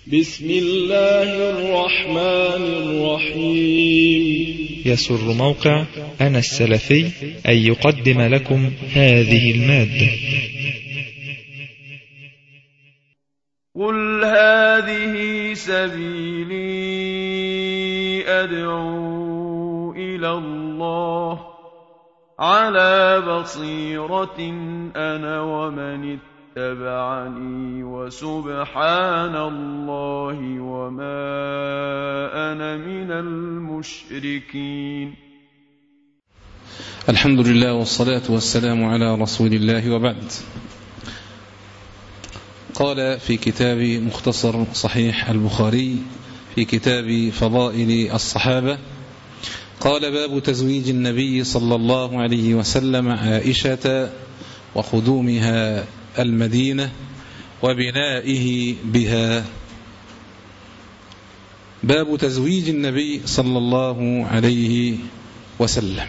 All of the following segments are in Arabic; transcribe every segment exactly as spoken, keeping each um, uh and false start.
بسم الله الرحمن الرحيم. يسر موقع أنا السلفي أن يقدم لكم هذه المادة. قل هذه سبيلي أدعو إلى الله على بصيرة أنا ومن اتبعني وسبحان الله وما أنا من المشركين. الحمد لله والصلاة والسلام على رسول الله وبعد. قال في كتاب مختصر صحيح البخاري في كتاب فضائل الصحابة، قال: باب تزويج النبي صلى الله عليه وسلم عائشة وخدومها المدينة وبنائه بها. باب تزويج النبي صلى الله عليه وسلم.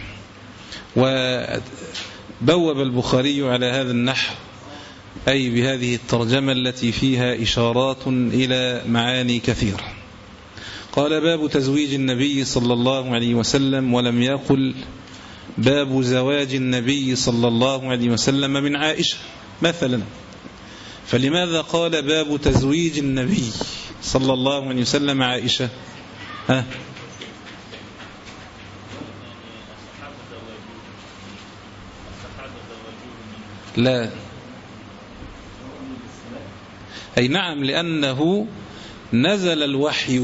وبوب البخاري على هذا النحو، أي بهذه الترجمة التي فيها إشارات إلى معاني كثيرة. قال: باب تزويج النبي صلى الله عليه وسلم، ولم يقل باب زواج النبي صلى الله عليه وسلم من عائشة مثلا. فلماذا قال باب تزويج النبي صلى الله عليه وسلم عائشة؟ ها؟ لا، أي نعم، لأنه نزل الوحي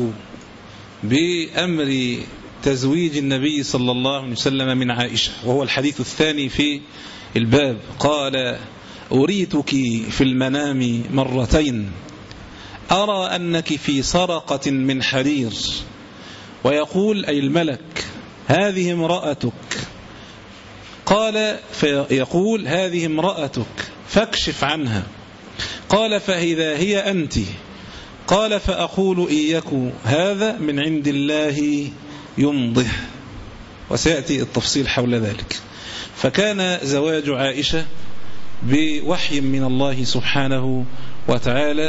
بأمر تزويج النبي صلى الله عليه وسلم من عائشة، وهو الحديث الثاني في الباب. قال: أريتك في المنام مرتين أرى أنك في سرقة من حرير، ويقول أي الملك: هذه امرأتك. قال: فيقول: هذه امرأتك فاكشف عنها. قال: فإذا هي أنت. قال: فأقول إياك هذا من عند الله يمضه. وسيأتي التفصيل حول ذلك. فكان زواج عائشة بوحي من الله سبحانه وتعالى،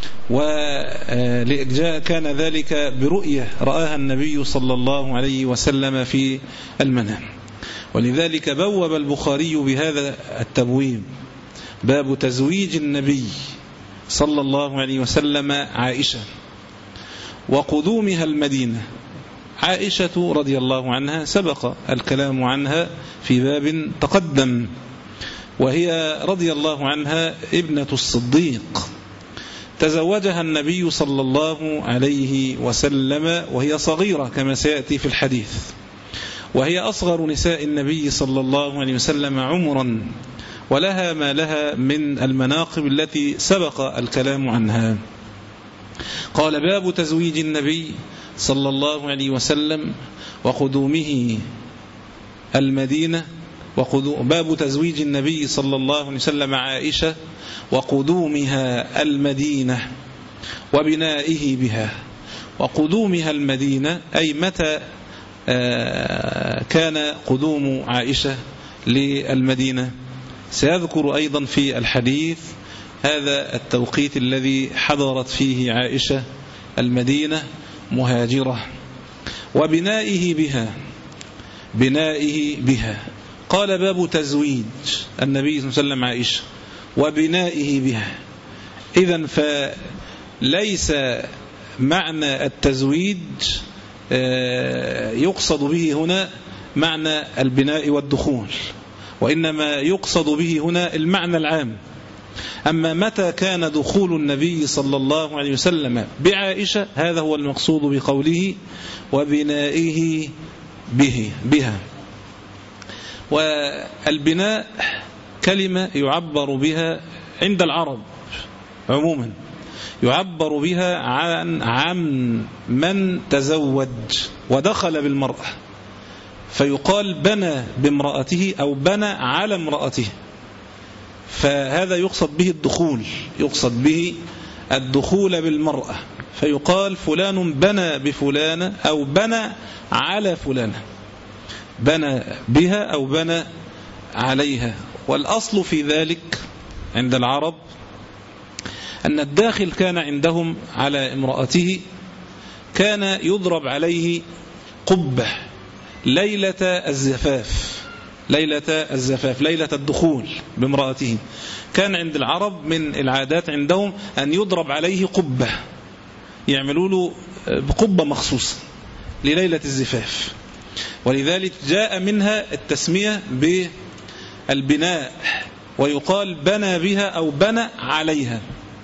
وكان ذلك برؤية رآها النبي صلى الله عليه وسلم في المنام. ولذلك بوب البخاري بهذا التبويب: باب تزويج النبي صلى الله عليه وسلم عائشة وقدومها المدينة. عائشة رضي الله عنها سبق الكلام عنها في باب تقدم، وهي رضي الله عنها ابنة الصديق، تزوجها النبي صلى الله عليه وسلم وهي صغيرة كما سيأتي في الحديث، وهي أصغر نساء النبي صلى الله عليه وسلم عمرا، ولها ما لها من المناقب التي سبق الكلام عنها. قال: باب تزويج النبي صلى الله عليه وسلم وقدومه المدينة وقدوم باب تزويج النبي صلى الله عليه وسلم عائشة وقدومها المدينة وبنائه بها. وقدومها المدينة أي متى كان قدوم عائشة للمدينة. سيذكر أيضا في الحديث هذا التوقيت الذي حضرت فيه عائشة المدينة مهاجرة. وبنائه بها بنائه بها قال: باب تزويج النبي صلى الله عليه وسلم عائشة وبنائه بها. إذن فليس معنى التزويج يقصد به هنا معنى البناء والدخول، وإنما يقصد به هنا المعنى العام. أما متى كان دخول النبي صلى الله عليه وسلم بعائشة، هذا هو المقصود بقوله وبنائه به بها. والبناء كلمة يعبر بها عند العرب عموما، يعبر بها عن عن من تزوج ودخل بالمرأة، فيقال بنى بامرأته أو بنى على امرأته، فهذا يقصد به الدخول، يقصد به الدخول بالمرأة، فيقال فلان بنى بفلانة أو بنى على فلانة، بنى بها أو بنى عليها. والأصل في ذلك عند العرب أن الداخل كان عندهم على امرأته كان يضرب عليه قبة ليلة الزفاف ليلة الزفاف ليلة الدخول بامرأته. كان عند العرب من العادات عندهم أن يضرب عليه قبة، يعملوا له بقبة مخصوصة لليلة الزفاف، ولذلك جاء منها التسمية بالبناء، ويقال بنى بها أو بنى عليها.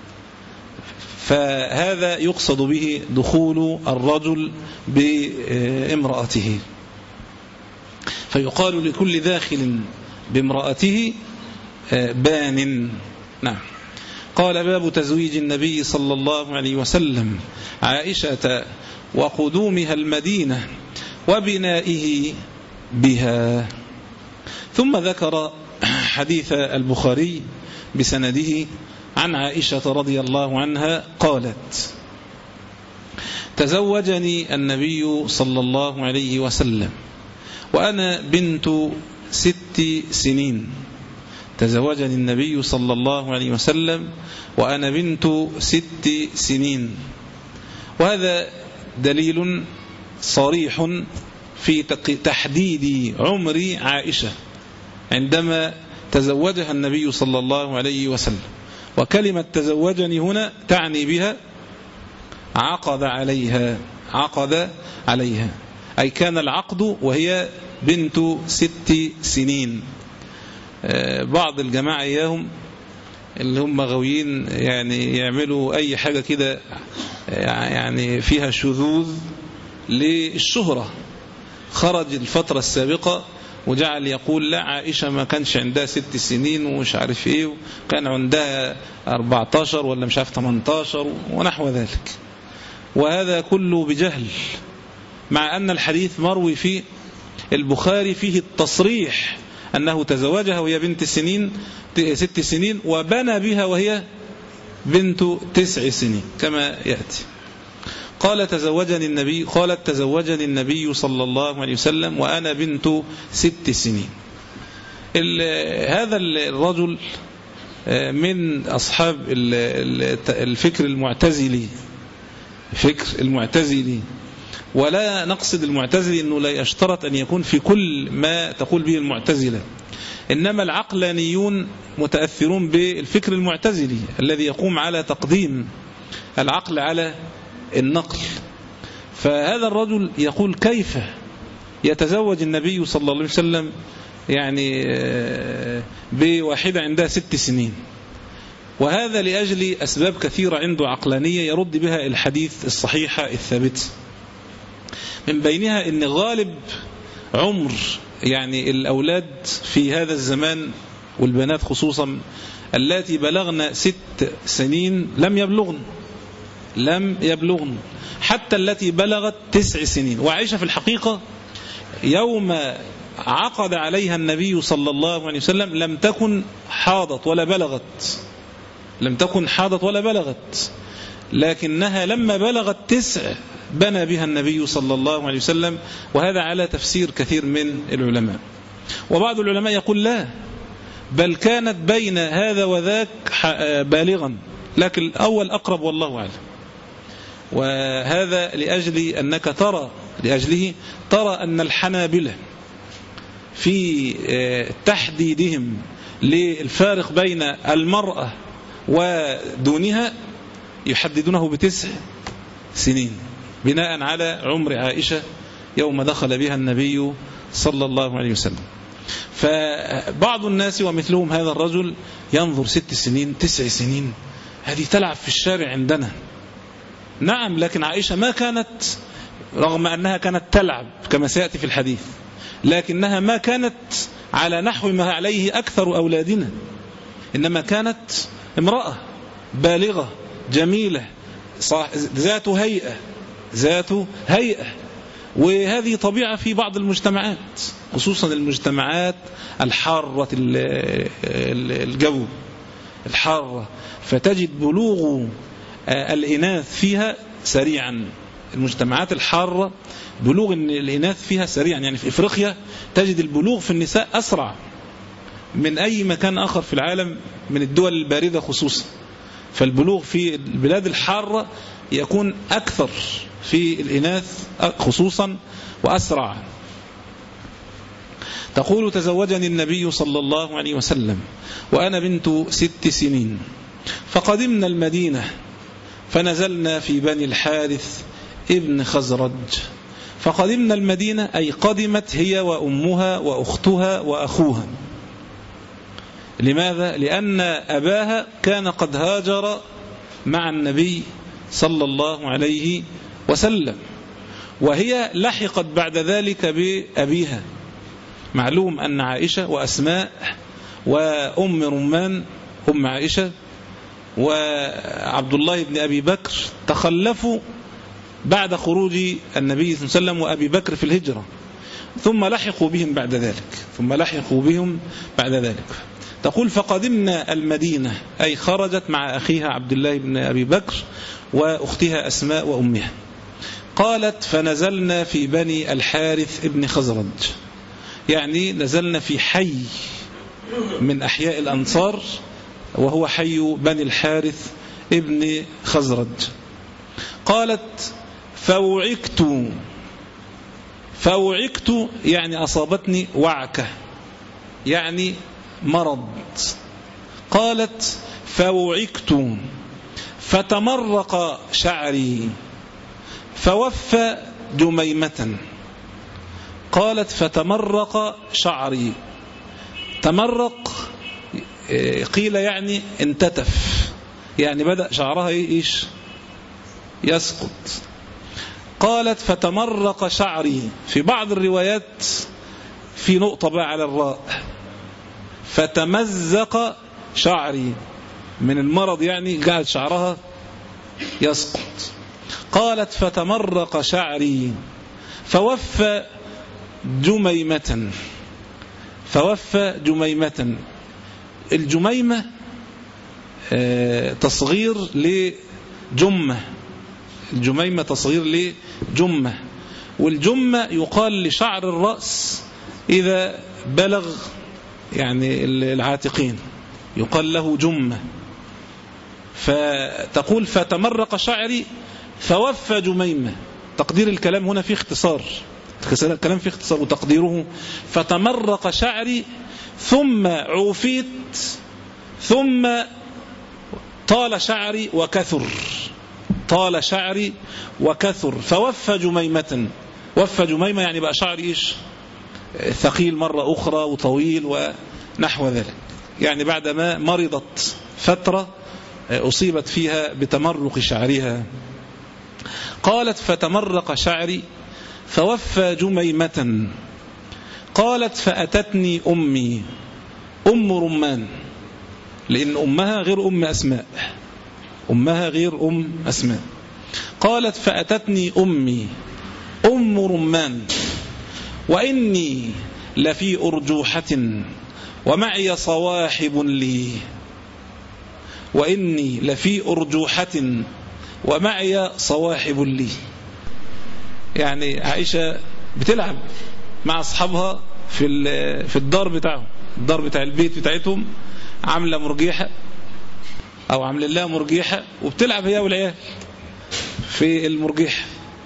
فهذا يقصد به دخول الرجل بامرأته، فيقال لكل داخل بامرأته بان. نعم. قال: باب تزويج النبي صلى الله عليه وسلم عائشة وقدومها المدينة وبنائه بها. ثم ذكر حديث البخاري بسنده عن عائشة رضي الله عنها قالت: تزوجني النبي صلى الله عليه وسلم وأنا بنت ست سنين. تزوجني النبي صلى الله عليه وسلم وأنا بنت ست سنين. وهذا دليل صريح في تحديد عمر عائشة عندما تزوجها النبي صلى الله عليه وسلم. وكلمة تزوجني هنا تعني بها عقد عليها عقد عليها أي كان العقد وهي بنت ست سنين. بعض الجماعة إياهم اللي هم غويين يعني يعملوا أي حاجة كده يعني فيها شذوذ للشهرة. خرج الفترة السابقة وجعل يقول: لا، عائشة ما كانش عندها ست سنين ومش عارف ايه، وكان عندها أربعتاشر ولا مش عارف تمنتاشر ونحو ذلك. وهذا كله بجهل، مع أن الحديث مروي في البخاري فيه التصريح أنه تزوجها وهي بنت سنين ست سنين وبنى بها وهي بنت تسع سنين كما يأتي. قال تزوجني النبي قالت تزوجني النبي صلى الله عليه وسلم وأنا بنت ست سنين. هذا الرجل من أصحاب الفكر المعتزلي فكر المعتزلي ولا نقصد المعتزلي أنه لا يشترط أن يكون في كل ما تقول به المعتزلة، إنما العقلانيون متأثرون بالفكر المعتزلي الذي يقوم على تقديم العقل على النقل. فهذا الرجل يقول: كيف يتزوج النبي صلى الله عليه وسلم يعني بواحدة عندها ست سنين؟ وهذا لأجل أسباب كثيرة عنده عقلانية يرد بها الحديث الصحيحة الثابتة، من بينها أن غالب عمر يعني الأولاد في هذا الزمان والبنات خصوصا التي بلغن ست سنين لم يبلغن لم يبلغن حتى التي بلغت تسع سنين. وعائشة في الحقيقة يوم عقد عليها النبي صلى الله عليه وسلم لم تكن حاضت ولا بلغت لم تكن حاضت ولا بلغت لكنها لما بلغت تسع بنى بها النبي صلى الله عليه وسلم. وهذا على تفسير كثير من العلماء. وبعض العلماء يقول: لا، بل كانت بين هذا وذاك بالغا، لكن الأول أقرب والله أعلم. وهذا لأجل أنك ترى لأجله ترى أن الحنابلة في تحديدهم للفارق بين المرأة ودونها يحددونه بتسع سنين بناء على عمر عائشة يوم دخل بها النبي صلى الله عليه وسلم. فبعض الناس ومثلهم هذا الرجل ينظر ست سنين تسع سنين، هذه تلعب في الشارع عندنا. نعم، لكن عائشة ما كانت، رغم أنها كانت تلعب كما سيأتي في الحديث، لكنها ما كانت على نحو ما عليه أكثر أولادنا، إنما كانت امرأة بالغة جميلة ذات هيئة ذات هيئة وهذه طبيعة في بعض المجتمعات، خصوصا المجتمعات الحارة الجو الحارة، فتجد بلوغ الإناث فيها سريعا. المجتمعات الحارة بلوغ الإناث فيها سريعا، يعني في إفريقيا تجد البلوغ في النساء أسرع من أي مكان آخر في العالم من الدول الباردة خصوصا. فالبلوغ في البلاد الحارة يكون أكثر في الإناث خصوصا وأسرع. تقول تزوجني النبي صلى الله عليه وسلم وأنا بنت ست سنين، فقدمنا المدينة فنزلنا في بني الحارث ابن خزرج. فقدمنا المدينة أي قدمت هي وأمها وأختها وأخوها. لماذا؟ لأن أباها كان قد هاجر مع النبي صلى الله عليه وسلم، وهي لحقت بعد ذلك بأبيها. معلوم أن عائشة وأسماء وأم رمان أم عائشة وعبد الله بن أبي بكر تخلفوا بعد خروج النبي صلى الله عليه وسلم وأبي بكر في الهجرة، ثم لحقوا بهم بعد ذلك ثم لحقوا بهم بعد ذلك تقول فقدمنا المدينة أي خرجت مع أخيها عبد الله بن أبي بكر وأختها أسماء وأمها. قالت فنزلنا في بني الحارث ابن خزرج، يعني نزلنا في حي من أحياء الأنصار وهو حي بني الحارث ابن خزرج. قالت فوعكت فوعكت يعني أصابتني وعكة يعني مرض. قالت فوعكت فتمرق شعري فوفى جميمة. قالت فتمرق شعري، تمرق قيل يعني انتتف، يعني بدأ شعرها إيش يسقط. قالت فتمرق شعري، في بعض الروايات في نقطة بقى على الراء، فتمزق شعري من المرض يعني قاعد شعرها يسقط. قالت فتمرق شعري فوفى جميمة فوفى جميمة. الجميمة تصغير لجمة، الجميمة تصغير لجمة، والجمة يقال لشعر الرأس إذا بلغ يعني العاتقين يقال له جمة. فتقول فتمرق شعري فوفى جميمة. تقدير الكلام هنا فيه اختصار، الكلام فيه اختصار، وتقديره فتمرق شعري ثم عوفيت ثم طال شعري وكثر، طال شعري وكثر فوفى جميمة. وفى جميمة يعني بقى شعري إيش ثقيل مرة أخرى وطويل ونحو ذلك، يعني بعدما مرضت فترة أصيبت فيها بتمرق شعرها. قالت فتمرق شعري فوفى جميمة. قالت فأتتني أمي أم رمان، لأن أمها غير أم أسماء، أمها غير أم أسماء. قالت فأتتني أمي أم رمان وإني لفي أرجوحة ومعي صواحب لي، وإني لفي أرجوحة ومعي صواحب لي. يعني عائشة بتلعب مع أصحابها في في الدار بتاعهم، الدار بتاع البيت بتاعتهم، عاملة مرجيحة أو عامل لها مرجيحة وبتلعب هي والعيال في المرجيحة.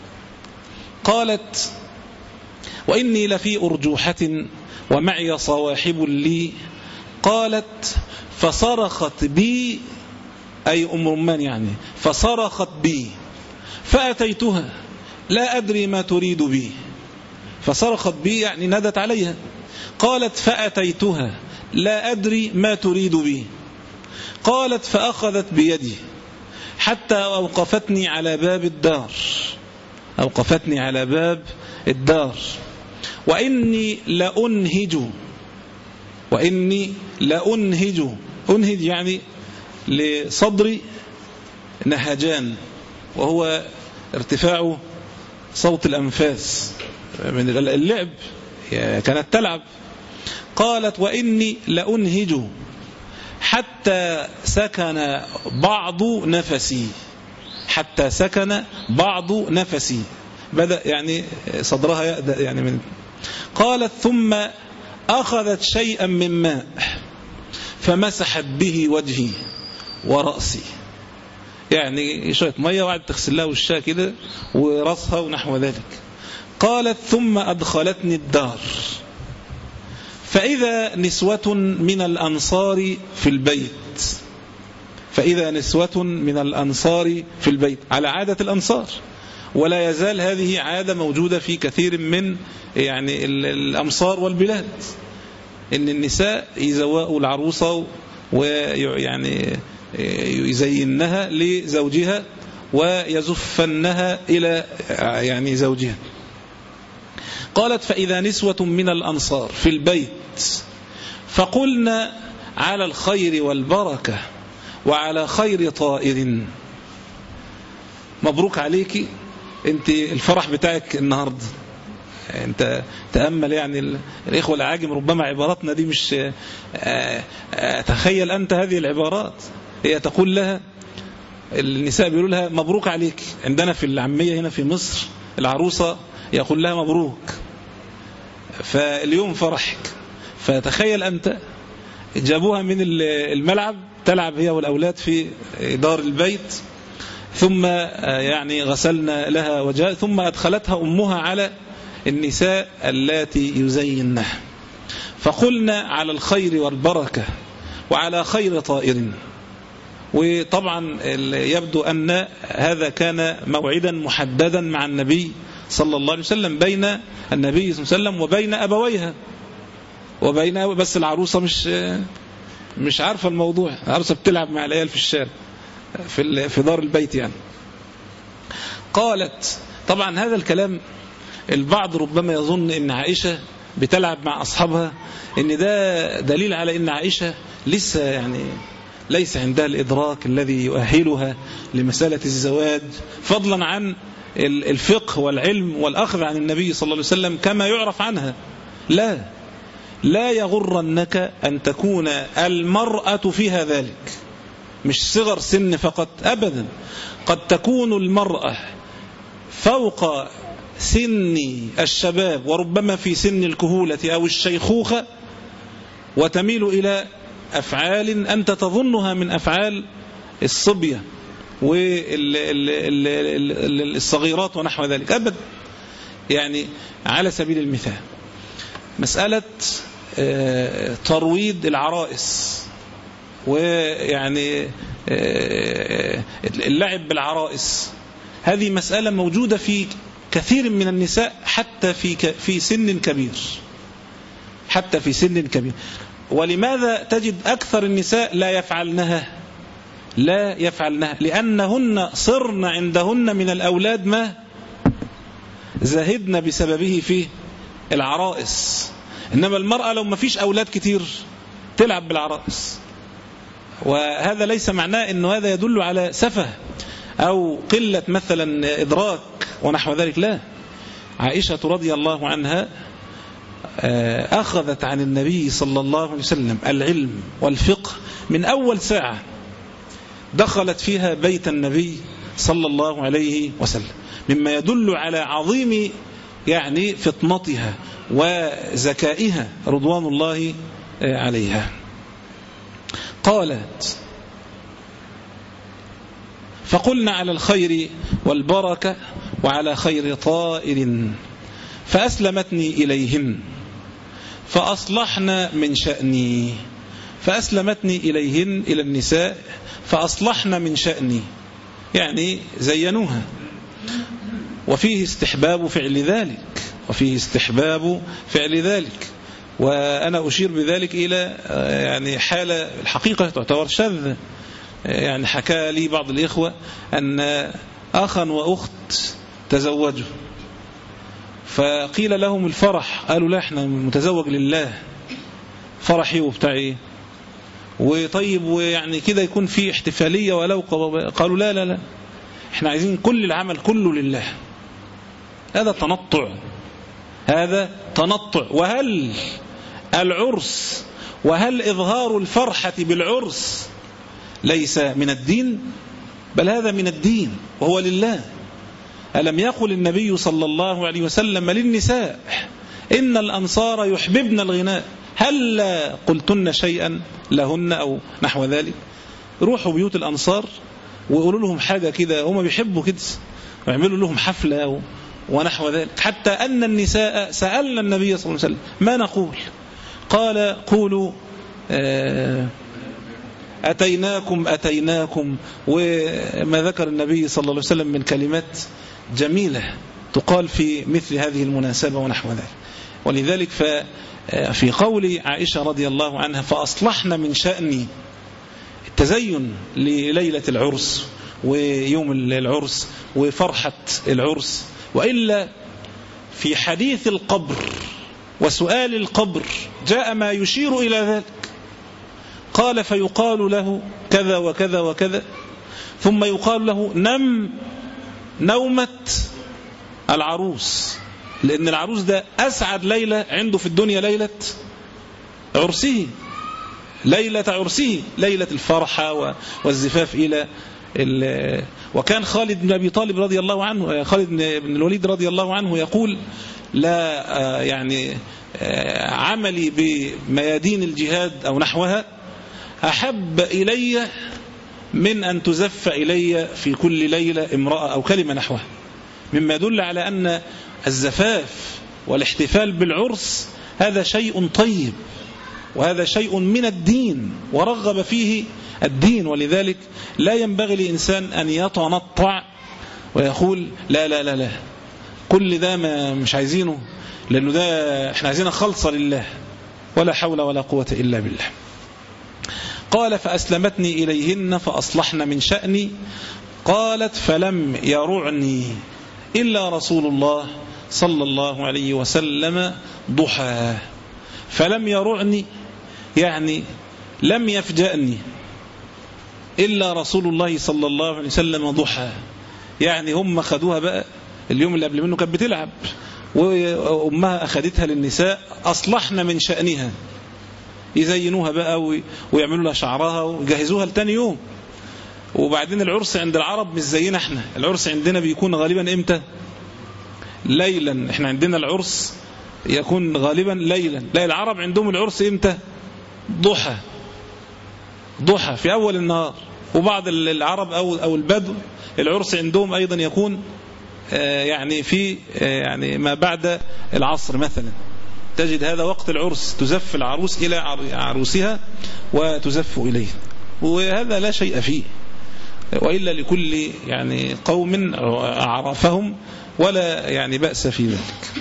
قالت وإني لفي أرجوحة ومعي صواحب لي. قالت فصرخت بي أي أم رمان يعني، فصرخت بي فأتيتها لا أدري ما تريد بي. فصرخت بي يعني ندت عليها. قالت فأتيتها لا أدري ما تريد بي. قالت فأخذت بيدي حتى أوقفتني على باب الدار، أوقفتني على باب الدار. وإني لأنهج وإني لأنهج أنهج يعني لصدري نهجان، وهو ارتفاع صوت الأنفاس من اللعب، كانت تلعب. قالت وإني لأنهج حتى سكن بعض نفسي، حتى سكن بعض نفسي، بدأ يعني صدرها يأدأ يعني من. قالت ثم أخذت شيئا من ماء فمسحت به وجهي ورأسي، يعني شوية مية وقعدت تغسل لها وشها كده وراسها ونحو ذلك. قالت ثم أدخلتني الدار فإذا نسوة من الأنصار في البيت فإذا نسوة من الأنصار في البيت على عادة الأنصار، ولا يزال هذه عادة موجودة في كثير من يعني الأمصار والبلاد، إن النساء يزوقوا العروسة ويعني يزينها لزوجها ويزفنها إلى يعني زوجها. قالت فإذا نسوة من الأنصار في البيت فقلنا على الخير والبركة وعلى خير طائر. مبروك عليك انت الفرح بتاعك النهاردة. انت تأمل يعني الإخوة العاجم ربما عباراتنا دي مش تخيل أنت هذه العبارات. هي تقول لها النساء بيقولوا لها مبروك عليك. عندنا في العامية هنا في مصر العروسة يقول لها مبروك، فاليوم فرحك. فتخيل أنت جابوها من الملعب تلعب هي والأولاد في دار البيت، ثم يعني غسلنا لها وجاء، ثم أدخلتها أمها على النساء اللاتي يزينها فقلنا على الخير والبركة وعلى خير طائر. وطبعا يبدو أن هذا كان موعدا محددا مع النبي صلى الله عليه وسلم بين النبي صلى الله عليه وسلم وبين أبويها وبين، بس العروسة مش مش عارفة الموضوع، العروسة بتلعب مع العيال في الشارع في في دار البيت يعني. قالت طبعا هذا الكلام البعض ربما يظن ان عائشة بتلعب مع أصحابها، ان ده دليل على ان عائشة لسه يعني ليس عندها الإدراك الذي يؤهلها لمسألة الزواج، فضلا عن الفقه والعلم والأخذ عن النبي صلى الله عليه وسلم كما يعرف عنها. لا لا يغرنك أن تكون المرأة فيها ذلك، مش صغر سن فقط أبدا، قد تكون المرأة فوق سن الشباب وربما في سن الكهولة أو الشيخوخة وتميل إلى أفعال أنت تظنها من أفعال الصبية والصغيرات ونحو ذلك أبدا. يعني على سبيل المثال مسألة ترويض العرائس، ويعني اللعب بالعرائس، هذه مسألة موجودة في كثير من النساء حتى في في سن كبير، حتى في سن كبير. ولماذا تجد أكثر النساء لا يفعلنها؟ لا يفعلنها لأنهن صرن عندهن من الأولاد ما زهدن بسببه في العرائس. إنما المرأة لو ما فيش أولاد كتير تلعب بالعرائس، وهذا ليس معناه أنه هذا يدل على سفه أو قلة مثلا إدراك ونحو ذلك. لا، عائشة رضي الله عنها أخذت عن النبي صلى الله عليه وسلم العلم والفقه من أول ساعة دخلت فيها بيت النبي صلى الله عليه وسلم، مما يدل على عظيم يعني فطنتها وذكائها رضوان الله عليها. قالت فقلنا على الخير والبركة وعلى خير طائر فأسلمتني إليهن فأصلحنا من شأني. فأسلمتني إليهن إلى النساء فأصلحنا من شأني، يعني زينوها. وفيه استحباب فعل ذلك، وفيه استحباب فعل ذلك. وأنا أشير بذلك إلى يعني حالة الحقيقة تعتبر شاذة. يعني حكى لي بعض الإخوة أن أخا وأخت تزوجوا، فقيل لهم الفرح، قالوا لا احنا متزوج لله، فرحي وبتاعي وطيب ويعني كده يكون في احتفالية ولو. قالوا لا لا لا احنا عايزين كل العمل كله لله. هذا تنطع، هذا تنطع. وهل العرس وهل إظهار الفرحة بالعرس ليس من الدين؟ بل هذا من الدين وهو لله. ألم يقل النبي صلى الله عليه وسلم للنساء إن الأنصار يحببن الغناء، هل قلتن شيئا لهن أو نحو ذلك؟ روحوا بيوت الأنصار ويقولوا لهم حاجة كده، هم بيحبوا كده ويعملوا لهم حفلة ونحو ذلك. حتى أن النساء سألنا النبي صلى الله عليه وسلم ما نقول؟ قال قولوا أتيناكم أتيناكم، وما ذكر النبي صلى الله عليه وسلم من كلمات جميلة تقال في مثل هذه المناسبة ونحو ذلك. ولذلك ففي قول عائشة رضي الله عنها فأصلحنا من شأني التزين لليلة العرس ويوم العرس وفرحة العرس، وإلا في حديث القبر وسؤال القبر جاء ما يشير إلى ذلك. قال فيقال له كذا وكذا وكذا، ثم يقال له نم نومة العروس، لأن العروس ده أسعد ليلة عنده في الدنيا ليلة عرسه، ليلة عرسه، ليلة الفرحة والزفاف إلى وكان خالد بن أبي طالب رضي الله عنه، خالد بن الوليد رضي الله عنه يقول لا يعني عملي بميادين الجهاد أو نحوها أحب إلي من أن تزف إلي في كل ليلة امرأة أو كلمة نحوها، مما يدل على أن الزفاف والاحتفال بالعرس هذا شيء طيب، وهذا شيء من الدين ورغب فيه الدين. ولذلك لا ينبغي لإنسان أن يتنطع ويقول لا لا لا لا كل ده ما مش عايزينه، لأنه ده احنا عايزينه خالصة لله، ولا حول ولا قوة إلا بالله. قال فأسلمتني إليهن فأصلحن من شأني. قالت فلم يرعني إلا رسول الله صلى الله عليه وسلم ضحى. فلم يرعني يعني لم يفجأني إلا رسول الله صلى الله عليه وسلم ضحى، يعني هم خدوها بقى اليوم اللي قبل منه كانت بتلعب، وأمها أخذتها للنساء أصلحنا من شأنها، يزينوها بقى ويعملوا لها شعرها ويجهزوها لتاني يوم. وبعدين العرس عند العرب مش زينا احنا، العرس عندنا بيكون غالبا امتى؟ ليلا. احنا عندنا العرس يكون غالبا ليلا، لا العرب عندهم العرس امتى؟ ضحى، ضحى في أول النهار. وبعض العرب أو أو البدو العرس عندهم أيضا يكون يعني في يعني ما بعد العصر مثلا، تجد هذا وقت العرس، تزف العروس إلى عروسها وتزف إليه، وهذا لا شيء فيه، وإلا لكل يعني قوم عرفهم ولا يعني بأس في ذلك.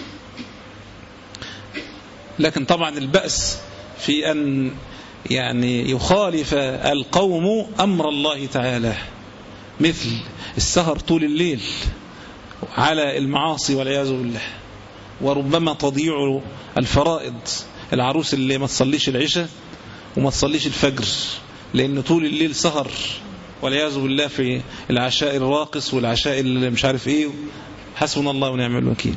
لكن طبعا البأس في أن يعني يخالف القوم أمر الله تعالى، مثل السهر طول الليل على المعاصي والعياذ بالله، وربما تضيع الفرائض، العروس اللي ما تصليش العشاء وما تصليش الفجر لأن طول الليل سهر والعياذ بالله في العشاء الراقص والعشاء اللي مش عارف ايه، حسبنا الله ونعم الوكيل.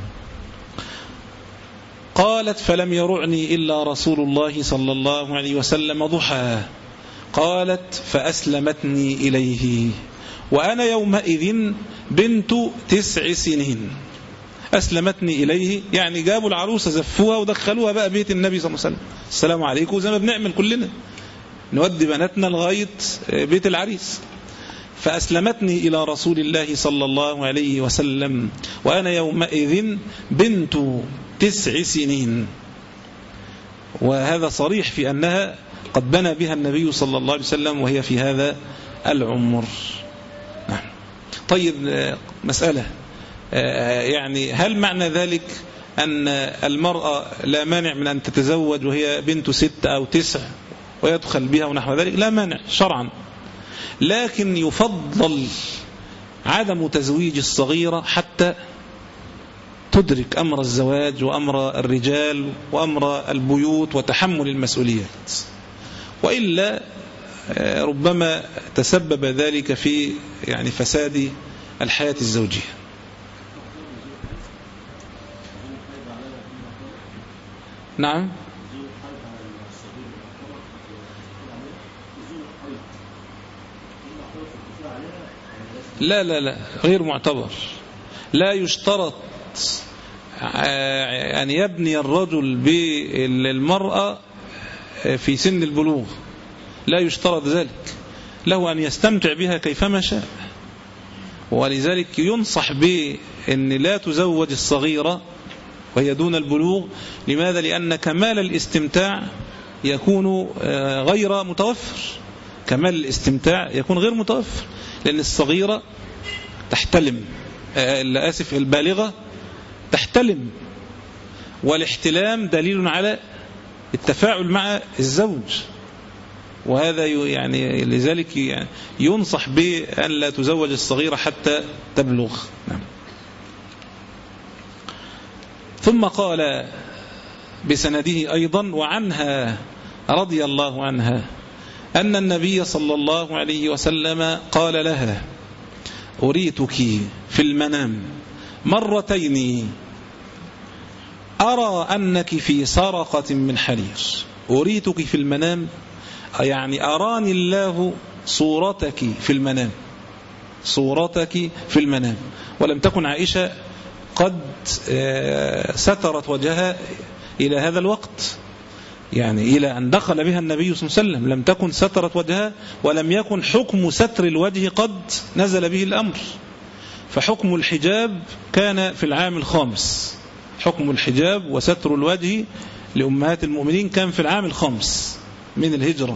قالت فلم يرعني إلا رسول الله صلى الله عليه وسلم ضحى. قالت فأسلمتني إليه وأنا يومئذ بنت تسع سنين. أسلمتني إليه يعني جابوا العروسة زفوها ودخلوها بقى بيت النبي صلى الله عليه وسلم، السلام عليكم، زي ما بنعمل كلنا نودي بناتنا لغاية بيت العريس. فأسلمتني إلى رسول الله صلى الله عليه وسلم وأنا يومئذ بنت تسع سنين، وهذا صريح في أنها قد بنى بها النبي صلى الله عليه وسلم وهي في هذا العمر. نعم. طيب مسألة، يعني هل معنى ذلك أن المرأة لا مانع من أن تتزوج وهي بنت ست أو تسع ويدخل بها ونحو ذلك؟ لا مانع شرعا، لكن يفضل عدم تزويج الصغيرة حتى تدرك أمر الزواج وأمر الرجال وأمر البيوت وتحمل المسؤوليات، وإلا ربما تسبب ذلك في يعني فساد الحياة الزوجية. نعم. لا لا لا غير معتبر، لا يشترط أن يبني الرجل بالمرأة في سن البلوغ، لا يشترط ذلك، له أن يستمتع بها كيفما شاء. ولذلك ينصح بأن لا تزوج الصغيرة وهي دون البلوغ. لماذا؟ لأن كمال الاستمتاع يكون غير متوفر، كمال الاستمتاع يكون غير متوفر، لأن الصغيرة تحتلم، آسف البالغة تحتلم، والاحتلام دليل على التفاعل مع الزوج، وهذا يعني لذلك يعني ينصح بأن لا تزوج الصغيرة حتى تبلغ. نعم. ثم قال بسنده أيضا: وعنها رضي الله عنها أن النبي صلى الله عليه وسلم قال لها: أريتك في المنام مرتين أرى أنك في سرقة من حرير. أريتك في المنام يعني أراني الله صورتك في المنام، صورتك في المنام. ولم تكن عائشة قد سترت وجهها إلى هذا الوقت، يعني إلى أن دخل بها النبي صلى الله عليه وسلم لم تكن سترت وجهها، ولم يكن حكم ستر الوجه قد نزل به الأمر. فحكم الحجاب كان في العام الخامس، حكم الحجاب وستر الوجه لأمهات المؤمنين كان في العام الخامس من الهجرة.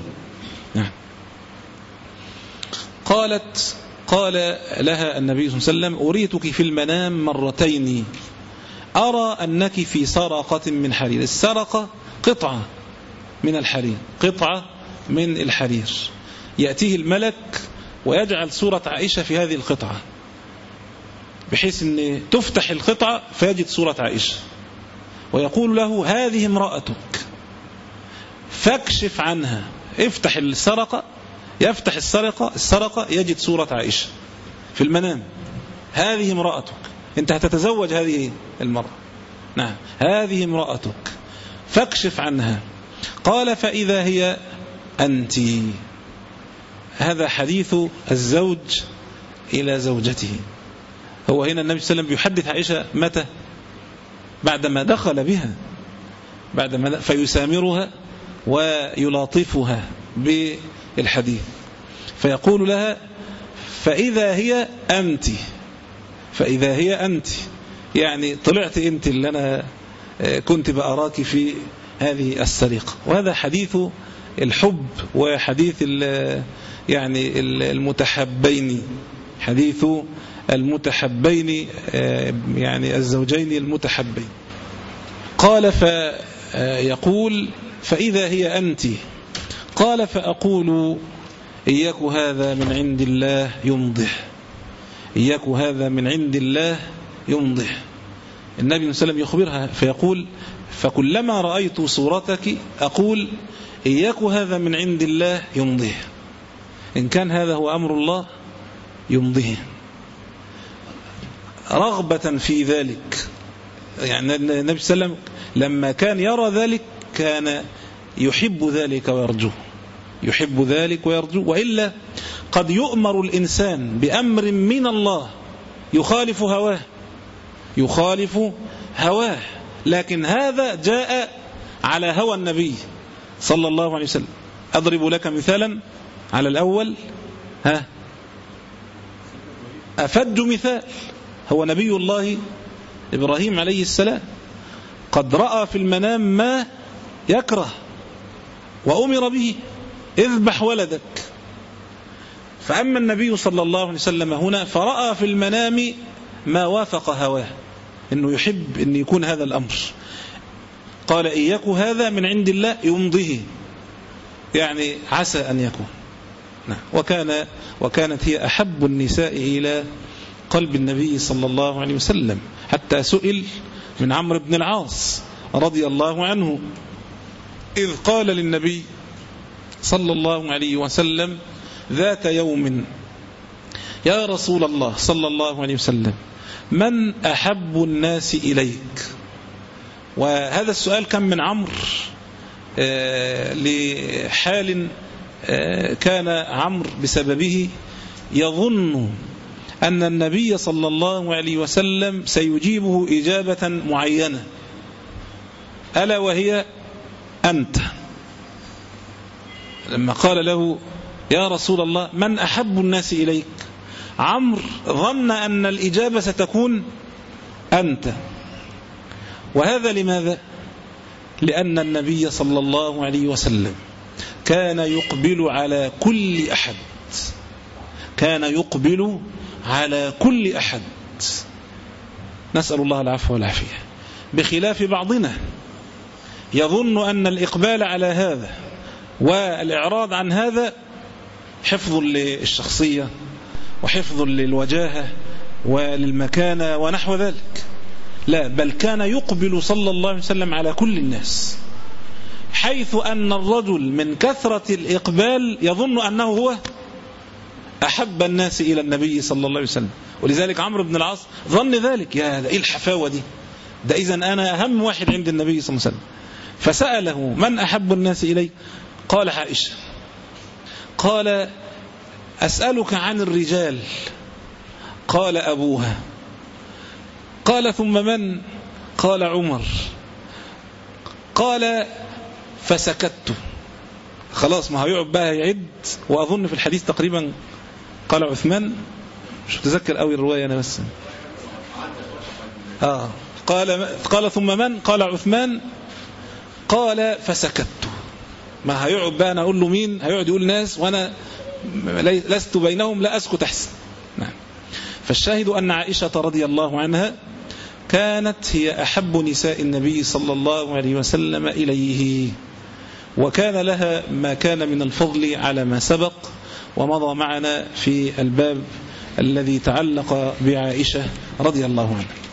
قالت قال لها النبي صلى الله عليه وسلم: أريتك في المنام مرتين أرى أنك في سرقة من حرير. السرقة قطعة من الحرير، قطعة من الحرير، يأتيه الملك ويجعل صورة عائشة في هذه القطعة، بحيث أن تفتح القطعة فيجد صورة عائشة، ويقول له: هذه امرأتك فاكشف عنها. افتح السرقة، يفتح السرقة السرقة يجد صورة عائشة في المنام. هذه امرأتك، انت هتتزوج هذه المرأة، نعم هذه امرأتك فاكشف عنها. قال: فإذا هي أنت. هذا حديث الزوج إلى زوجته. هو هنا النبي صلى الله عليه وسلم بيحدث عائشة متى؟ بعدما دخل بها، بعدما فيسامرها ويلاطفها بالحديث، فيقول لها: فإذا هي أنت، فإذا هي أنت، يعني طلعت أنت اللي أنا كنت بأراك في هذه السرقة. وهذا حديث الحب وحديث يعني المتحبين، حديث المتحبين يعني الزوجين المتحبين. قال فيقول: فإذا هي أنت. قال: فأقول: إياك هذا من عند الله يمضح، إياك هذا من عند الله يمضح. النبي صلى الله عليه وسلم يخبرها فيقول: فكلما رأيت صورتك أقول: إياك هذا من عند الله يمضح. إن كان هذا هو أمر الله يمضيه، رغبة في ذلك. يعني النبي صلى الله عليه وسلم لما كان يرى ذلك كان يحب ذلك ويرجوه، يحب ذلك ويرجوه. وإلا قد يؤمر الإنسان بأمر من الله يخالف هواه، يخالف هواه، لكن هذا جاء على هوى النبي صلى الله عليه وسلم. أضرب لك مثالا على الأول، ها أفج مثال، هو نبي الله إبراهيم عليه السلام قد رأى في المنام ما يكره وأمر به: اذبح ولدك. فأما النبي صلى الله عليه وسلم هنا فرأى في المنام ما وافق هواه، إنه يحب أن يكون هذا الأمر. قال: إياك هذا من عند الله يمضيه، يعني عسى أن يكون. وكان وكانت هي أحب النساء إلى قلب النبي صلى الله عليه وسلم، حتى سئل من عمرو بن العاص رضي الله عنه إذ قال للنبي صلى الله عليه وسلم ذات يوم: يا رسول الله صلى الله عليه وسلم، من أحب الناس إليك؟ وهذا السؤال كان من عمرو آه لحال آه كان عمرو بسببه يظن أن النبي صلى الله عليه وسلم سيجيبه إجابة معينة، ألا وهي أنت. لما قال له: يا رسول الله، من أحب الناس إليك؟ عمرو ظن أن الإجابة ستكون أنت. وهذا لماذا؟ لأن النبي صلى الله عليه وسلم كان يقبل على كل أحد، كان يقبل على كل أحد، نسأل الله العفو والعافية، بخلاف بعضنا يظن أن الإقبال على هذا والإعراض عن هذا حفظ للشخصية وحفظ للوجاهة وللمكانة ونحو ذلك. لا، بل كان يقبل صلى الله عليه وسلم على كل الناس، حيث أن الرجل من كثرة الإقبال يظن أنه هو أحب الناس إلى النبي صلى الله عليه وسلم. ولذلك عمرو بن العاص ظن ذلك، يا هذا إيه الحفاوة دي، ده إذن أنا أهم واحد عند النبي صلى الله عليه وسلم. فسأله من أحب الناس إلي؟ قال عائشة. قال أسألك عن الرجال؟ قال أبوها. قال ثم من؟ قال عمر. قال فسكت. خلاص ما هيقعد بقى يعد، وأظن في الحديث تقريبا قال عثمان، مش متذكر قوي الرواية أنا بس. آه قال قال ثم من؟ قال عثمان. قال فسكت. ما هيقعد بقى أنا أقول له مين؟ هيقعد يقول ناس وأنا لست بينهم، لا أسكت أحسن. نعم. فالشاهد أن عائشة رضي الله عنها كانت هي أحب نساء النبي صلى الله عليه وسلم إليه، وكان لها ما كان من الفضل على ما سبق ومضى معنا في الباب الذي تعلق بعائشة رضي الله عنها.